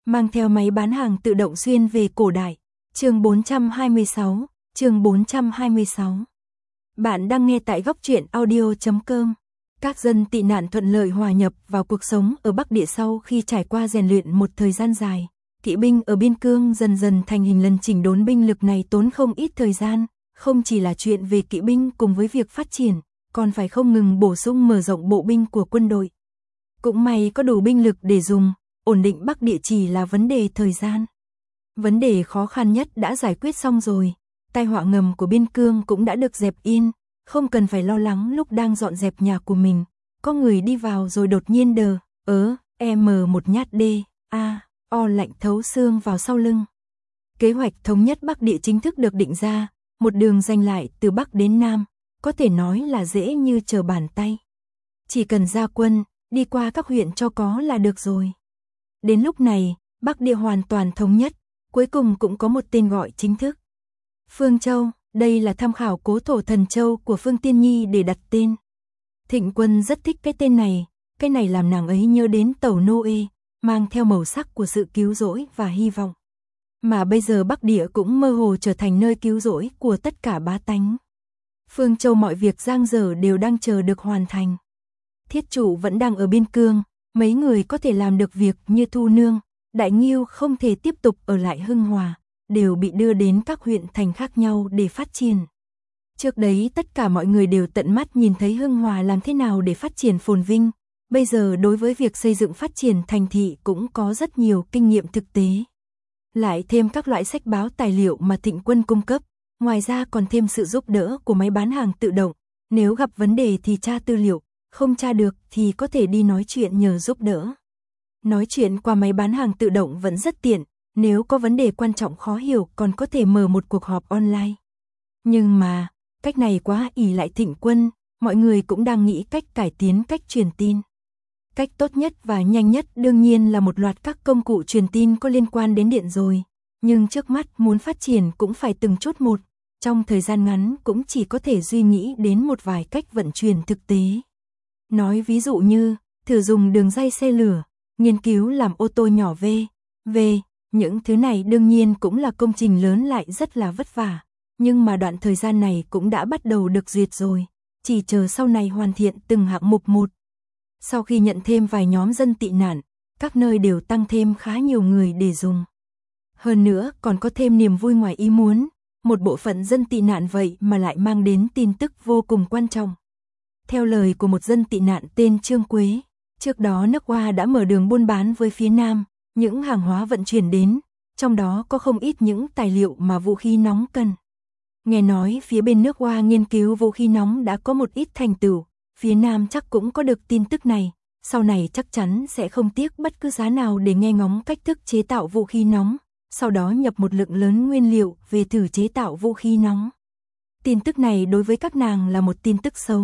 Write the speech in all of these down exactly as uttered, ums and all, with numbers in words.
mang theo máy bán hàng tự động xuyên về cổ đại. Chương bốn trăm hai mươi sáu, chương bốn trăm hai mươi sáu. Bạn đang nghe tại góc truyện audio chấm com. Các dân tị nạn thuận lợi hòa nhập vào cuộc sống ở Bắc Địa sau khi trải qua rèn luyện một thời gian dài. Kỵ binh ở biên cương dần dần thành hình, lần chỉnh đốn binh lực này tốn không ít thời gian, không chỉ là chuyện về kỵ binh cùng với việc phát triển, còn phải không ngừng bổ sung mở rộng bộ binh của quân đội. Cũng may có đủ binh lực để dùng, ổn định Bắc Địa chỉ là vấn đề thời gian. Vấn đề khó khăn nhất đã giải quyết xong rồi, tai họa ngầm của biên cương cũng đã được dẹp yên, không cần phải lo lắng lúc đang dọn dẹp nhà của mình, có người đi vào rồi đột nhiên đờ, ớ, em một nhát đê, a, o lạnh thấu xương vào sau lưng. Kế hoạch thống nhất Bắc Địa chính thức được định ra, một đường giành lại từ Bắc đến Nam, có thể nói là dễ như trở bàn tay. Chỉ cần ra quân, đi qua các huyện cho có là được rồi. Đến lúc này, Bắc Địa hoàn toàn thống nhất, cuối cùng cũng có một tên gọi chính thức. Phương Châu, đây là tham khảo cố thổ thần châu của Phương Tiên Nhi để đặt tên. Thịnh Quân rất thích cái tên này, cái này làm nàng ấy nhớ đến tàu Noe, mang theo màu sắc của sự cứu rỗi và hy vọng. Mà bây giờ Bắc Địa cũng mơ hồ trở thành nơi cứu rỗi của tất cả bá tánh. Phương Châu mọi việc dang dở đều đang chờ được hoàn thành. Thiết Trụ vẫn đang ở biên cương, mấy người có thể làm được việc như Thu Nương, Đại Nghiêu không thể tiếp tục ở lại Hưng Hòa, đều bị đưa đến các huyện thành khác nhau để phát triển. Trước đấy tất cả mọi người đều tận mắt nhìn thấy Hưng Hòa làm thế nào để phát triển phồn vinh, bây giờ đối với việc xây dựng phát triển thành thị cũng có rất nhiều kinh nghiệm thực tế. Lại thêm các loại sách báo tài liệu mà Thịnh Quân cung cấp, ngoài ra còn thêm sự giúp đỡ của máy bán hàng tự động, nếu gặp vấn đề thì tra tư liệu, không tra được thì có thể đi nói chuyện nhờ giúp đỡ. Nói chuyện qua máy bán hàng tự động vẫn rất tiện, nếu có vấn đề quan trọng khó hiểu còn có thể mở một cuộc họp online. Nhưng mà, cách này quá ỷ lại Thịnh Quân, mọi người cũng đang nghĩ cách cải tiến cách truyền tin. Cách tốt nhất và nhanh nhất đương nhiên là một loạt các công cụ truyền tin có liên quan đến điện rồi, nhưng trước mắt muốn phát triển cũng phải từng chút một, trong thời gian ngắn cũng chỉ có thể suy nghĩ đến một vài cách vận chuyển thực tế. Nói ví dụ như, thử dùng đường ray xe lửa, nghiên cứu làm ô tô nhỏ V, V, những thứ này đương nhiên cũng là công trình lớn lại rất là vất vả, nhưng mà đoạn thời gian này cũng đã bắt đầu được duyệt rồi, chỉ chờ sau này hoàn thiện từng hạng mục một. Sau khi nhận thêm vài nhóm dân tị nạn, các nơi đều tăng thêm khá nhiều người để dùng. Hơn nữa còn có thêm niềm vui ngoài ý muốn, một bộ phận dân tị nạn vậy mà lại mang đến tin tức vô cùng quan trọng. Theo lời của một dân tị nạn tên Trương Quế, trước đó nước Hoa đã mở đường buôn bán với phía Nam, những hàng hóa vận chuyển đến, trong đó có không ít những tài liệu mà vũ khí nóng cần. Nghe nói phía bên nước Hoa nghiên cứu vũ khí nóng đã có một ít thành tựu, phía Nam chắc cũng có được tin tức này, sau này chắc chắn sẽ không tiếc bất cứ giá nào để nghe ngóng cách thức chế tạo vũ khí nóng, sau đó nhập một lượng lớn nguyên liệu về thử chế tạo vũ khí nóng. Tin tức này đối với các nàng là một tin tức xấu.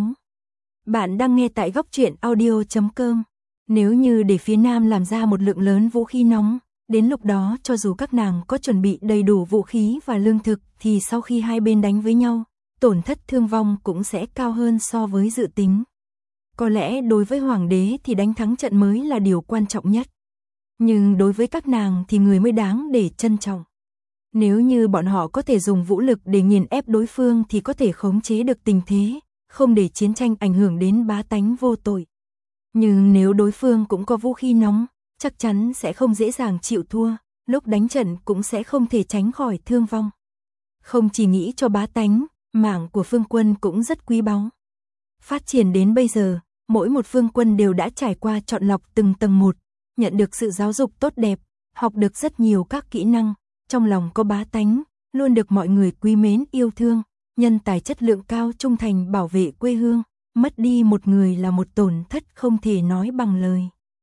Bạn đang nghe tại góc truyện audio chấm com. Nếu như để phía Nam làm ra một lượng lớn vũ khí nóng, đến lúc đó cho dù các nàng có chuẩn bị đầy đủ vũ khí và lương thực thì sau khi hai bên đánh với nhau, tổn thất thương vong cũng sẽ cao hơn so với dự tính. Có lẽ đối với hoàng đế thì đánh thắng trận mới là điều quan trọng nhất. Nhưng đối với các nàng thì người mới đáng để trân trọng. Nếu như bọn họ có thể dùng vũ lực để nghiền ép đối phương thì có thể khống chế được tình thế, không để chiến tranh ảnh hưởng đến bá tánh vô tội. Nhưng nếu đối phương cũng có vũ khí nóng, chắc chắn sẽ không dễ dàng chịu thua, lúc đánh trận cũng sẽ không thể tránh khỏi thương vong. Không chỉ nghĩ cho bá tánh, mạng của phương quân cũng rất quý báu. Phát triển đến bây giờ, mỗi một phương quân đều đã trải qua chọn lọc từng tầng một, nhận được sự giáo dục tốt đẹp, học được rất nhiều các kỹ năng, trong lòng có bá tánh, luôn được mọi người quý mến yêu thương, nhân tài chất lượng cao trung thành bảo vệ quê hương, mất đi một người là một tổn thất không thể nói bằng lời.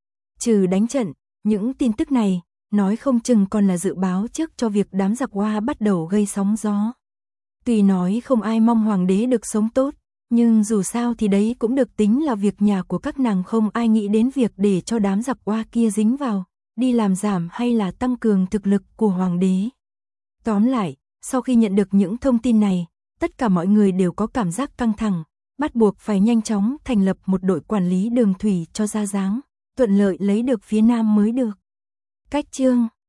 Trừ đánh trận, những tin tức này, nói không chừng còn là dự báo trước cho việc đám giặc Hoa bắt đầu gây sóng gió. Tuy nói không ai mong hoàng đế được sống tốt, nhưng dù sao thì đấy cũng được tính là việc nhà của các nàng, không ai nghĩ đến việc để cho đám giặc Hoa kia dính vào, đi làm giảm hay là tăng cường thực lực của hoàng đế. Tóm lại, sau khi nhận được những thông tin này, tất cả mọi người đều có cảm giác căng thẳng, bắt buộc phải nhanh chóng thành lập một đội quản lý đường thủy cho ra dáng, thuận lợi lấy được phía Nam mới được. Cách chương